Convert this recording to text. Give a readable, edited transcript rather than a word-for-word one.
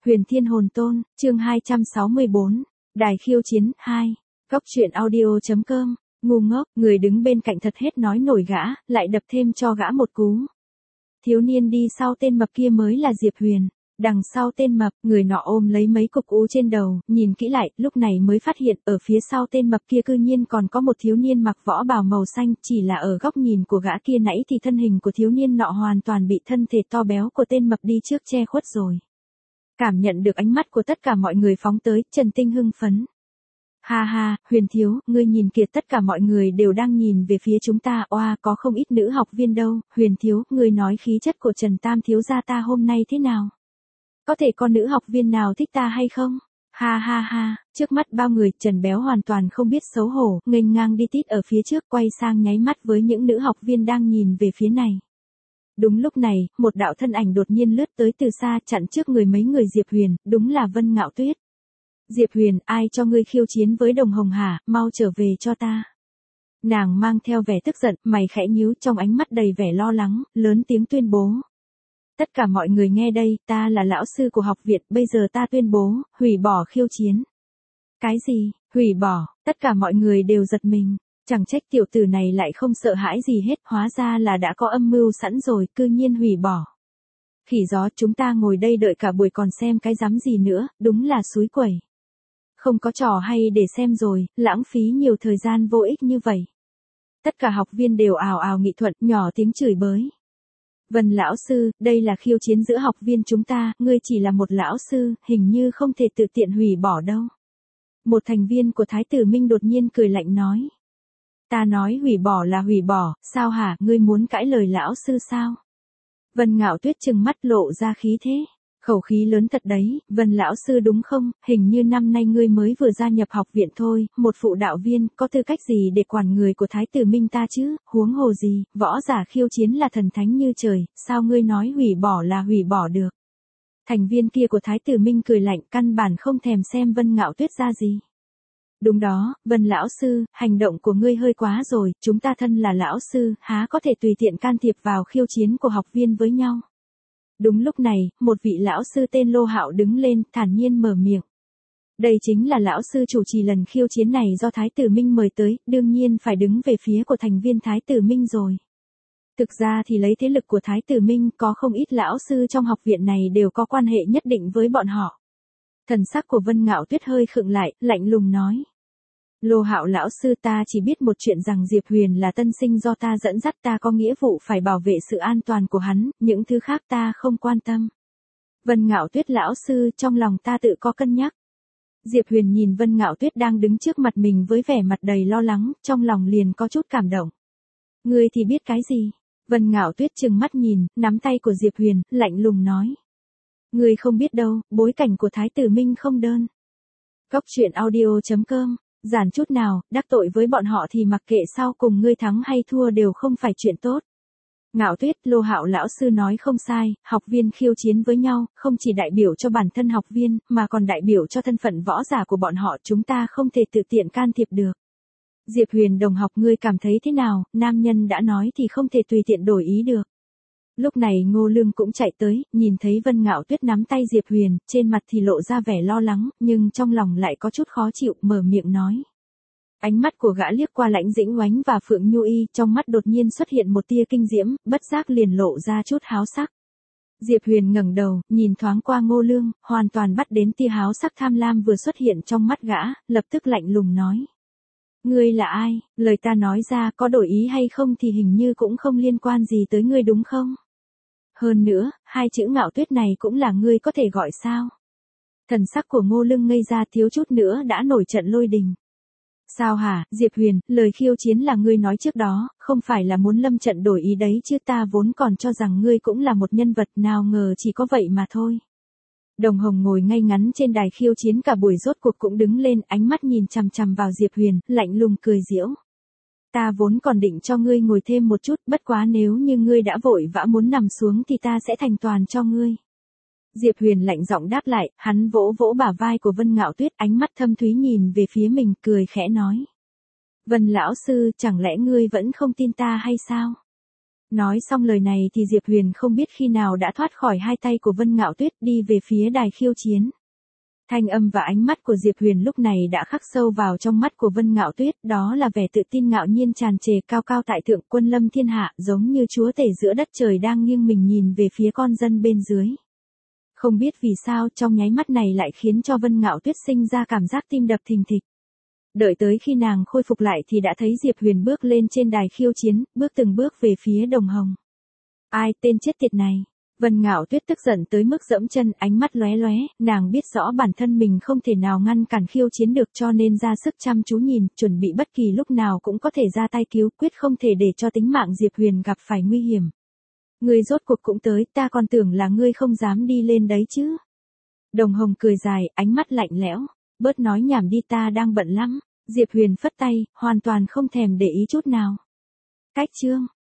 Huyền Thiên Hồn Tôn, chương 264, Đài khiêu chiến, 2. Cóc truyện audio.com, ngu ngốc, người đứng bên cạnh thật hết nói nổi gã, lại đập thêm cho gã một cú. Thiếu niên đi sau tên mập kia mới là Diệp Huyền. Đằng sau tên mập, người nọ ôm lấy mấy cục ú trên đầu, nhìn kỹ lại, lúc này mới phát hiện, ở phía sau tên mập kia cư nhiên còn có một thiếu niên mặc võ bào màu xanh, chỉ là ở góc nhìn của gã kia nãy thì thân hình của thiếu niên nọ hoàn toàn bị thân thể to béo của tên mập đi trước che khuất rồi. Cảm nhận được ánh mắt của tất cả mọi người phóng tới, Trần Tinh hưng phấn. Ha ha, Huyền thiếu, ngươi nhìn kìa, tất cả mọi người đều đang nhìn về phía chúng ta, oa, có không ít nữ học viên đâu, Huyền thiếu, ngươi nói khí chất của Trần Tam thiếu gia ta hôm nay thế nào? Có thể có nữ học viên nào thích ta hay không? Ha ha ha, trước mắt bao người, Trần Béo hoàn toàn không biết xấu hổ, nghênh ngang đi tít ở phía trước, quay sang nháy mắt với những nữ học viên đang nhìn về phía này. Đúng lúc này, một đạo thân ảnh đột nhiên lướt tới từ xa, chặn trước người mấy người Diệp Huyền, đúng là Vân Ngạo Tuyết. Diệp Huyền, ai cho ngươi khiêu chiến với Đồng Hồng hả, mau trở về cho ta. Nàng mang theo vẻ tức giận, mày khẽ nhíu, trong ánh mắt đầy vẻ lo lắng, lớn tiếng tuyên bố. Tất cả mọi người nghe đây, ta là lão sư của học viện, bây giờ ta tuyên bố, hủy bỏ khiêu chiến. Cái gì, hủy bỏ, tất cả mọi người đều giật mình, chẳng trách tiểu tử này lại không sợ hãi gì hết, hóa ra là đã có âm mưu sẵn rồi, cư nhiên hủy bỏ. Khỉ gió, chúng ta ngồi đây đợi cả buổi còn xem cái rắm gì nữa, đúng là xúi quẩy. Không có trò hay để xem rồi, lãng phí nhiều thời gian vô ích như vậy. Tất cả học viên đều ào ào nghị thuận, nhỏ tiếng chửi bới. Vân lão sư, đây là khiêu chiến giữa học viên chúng ta, ngươi chỉ là một lão sư, hình như không thể tự tiện hủy bỏ đâu. Một thành viên của Thái tử Minh đột nhiên cười lạnh nói. Ta nói hủy bỏ là hủy bỏ, sao hả, ngươi muốn cãi lời lão sư sao? Vân Ngạo Tuyết trừng mắt lộ ra khí thế. Khẩu khí lớn thật đấy, Vân lão sư đúng không, hình như năm nay ngươi mới vừa gia nhập học viện thôi, một phụ đạo viên, có tư cách gì để quản người của Thái tử Minh ta chứ, huống hồ gì, võ giả khiêu chiến là thần thánh như trời, sao ngươi nói hủy bỏ là hủy bỏ được. Thành viên kia của Thái tử Minh cười lạnh, căn bản không thèm xem Vân Ngạo Tuyết ra gì. Đúng đó, Vân lão sư, hành động của ngươi hơi quá rồi, chúng ta thân là lão sư, há có thể tùy tiện can thiệp vào khiêu chiến của học viên với nhau. Đúng lúc này, một vị lão sư tên Lô Hạo đứng lên, thản nhiên mở miệng. Đây chính là lão sư chủ trì lần khiêu chiến này do Thái tử Minh mời tới, đương nhiên phải đứng về phía của thành viên Thái tử Minh rồi. Thực ra thì lấy thế lực của Thái tử Minh, có không ít lão sư trong học viện này đều có quan hệ nhất định với bọn họ. Thần sắc của Vân Ngạo Tuyết hơi khựng lại, lạnh lùng nói. Lô Hạo lão sư, ta chỉ biết một chuyện rằng Diệp Huyền là tân sinh do ta dẫn dắt, ta có nghĩa vụ phải bảo vệ sự an toàn của hắn, những thứ khác ta không quan tâm. Vân Ngạo Tuyết lão sư, trong lòng ta tự có cân nhắc. Diệp Huyền nhìn Vân Ngạo Tuyết đang đứng trước mặt mình với vẻ mặt đầy lo lắng, trong lòng liền có chút cảm động. Ngươi thì biết cái gì? Vân Ngạo Tuyết trừng mắt nhìn, nắm tay của Diệp Huyền, lạnh lùng nói. Ngươi không biết đâu, bối cảnh của Thái tử Minh không đơn. Cóc truyện audio.com, giản chút nào, đắc tội với bọn họ thì mặc kệ sau cùng ngươi thắng hay thua đều không phải chuyện tốt. Ngạo Tuyết, Lô Hạo lão sư nói không sai, học viên khiêu chiến với nhau, không chỉ đại biểu cho bản thân học viên, mà còn đại biểu cho thân phận võ giả của bọn họ, chúng ta không thể tự tiện can thiệp được. Diệp Huyền đồng học, ngươi cảm thấy thế nào, nam nhân đã nói thì không thể tùy tiện đổi ý được. Lúc này Ngô Lương cũng chạy tới, nhìn thấy Vân Ngạo Tuyết nắm tay Diệp Huyền, trên mặt thì lộ ra vẻ lo lắng, nhưng trong lòng lại có chút khó chịu, mở miệng nói. Ánh mắt của gã liếc qua Lãnh Dĩnh Oánh và Phượng Nhu Y, trong mắt đột nhiên xuất hiện một tia kinh diễm, bất giác liền lộ ra chút háo sắc. Diệp Huyền ngẩng đầu, nhìn thoáng qua Ngô Lương, hoàn toàn bắt đến tia háo sắc tham lam vừa xuất hiện trong mắt gã, lập tức lạnh lùng nói. Ngươi là ai, lời ta nói ra có đổi ý hay không thì hình như cũng không liên quan gì tới ngươi đúng không? Hơn nữa, hai chữ Ngạo Tuyết này cũng là ngươi có thể gọi sao? Thần sắc của Ngô Lương ngây ra, thiếu chút nữa đã nổi trận lôi đình. Sao hả, Diệp Huyền, lời khiêu chiến là ngươi nói trước đó, không phải là muốn lâm trận đổi ý đấy chứ, ta vốn còn cho rằng ngươi cũng là một nhân vật, nào ngờ chỉ có vậy mà thôi. Đồng Hồng ngồi ngay ngắn trên đài khiêu chiến cả buổi rốt cuộc cũng đứng lên, ánh mắt nhìn chằm chằm vào Diệp Huyền, lạnh lùng cười giễu. Ta vốn còn định cho ngươi ngồi thêm một chút, bất quá nếu như ngươi đã vội vã muốn nằm xuống thì ta sẽ thành toàn cho ngươi. Diệp Huyền lạnh giọng đáp lại, hắn vỗ vỗ bả vai của Vân Ngạo Tuyết, ánh mắt thâm thúy nhìn về phía mình, cười khẽ nói. Vân lão sư, chẳng lẽ ngươi vẫn không tin ta hay sao? Nói xong lời này thì Diệp Huyền không biết khi nào đã thoát khỏi hai tay của Vân Ngạo Tuyết đi về phía đài khiêu chiến. Thanh âm và ánh mắt của Diệp Huyền lúc này đã khắc sâu vào trong mắt của Vân Ngạo Tuyết, đó là vẻ tự tin ngạo nhiên tràn trề cao cao tại thượng, quân lâm thiên hạ, giống như chúa tể giữa đất trời đang nghiêng mình nhìn về phía con dân bên dưới. Không biết vì sao trong nháy mắt này lại khiến cho Vân Ngạo Tuyết sinh ra cảm giác tim đập thình thịch. Đợi tới khi nàng khôi phục lại thì đã thấy Diệp Huyền bước lên trên đài khiêu chiến, bước từng bước về phía Đồng Hồng. Ai tên chết tiệt này? Vân Ngạo Tuyết tức giận tới mức giẫm chân, ánh mắt lóe lóe, nàng biết rõ bản thân mình không thể nào ngăn cản khiêu chiến được cho nên ra sức chăm chú nhìn, chuẩn bị bất kỳ lúc nào cũng có thể ra tay cứu, quyết không thể để cho tính mạng Diệp Huyền gặp phải nguy hiểm. Ngươi rốt cuộc cũng tới, ta còn tưởng là ngươi không dám đi lên đấy chứ. Đồng Hồng cười dài, ánh mắt lạnh lẽo, bớt nói nhảm đi, ta đang bận lắm. Diệp Huyền phất tay, hoàn toàn không thèm để ý chút nào. Cách chương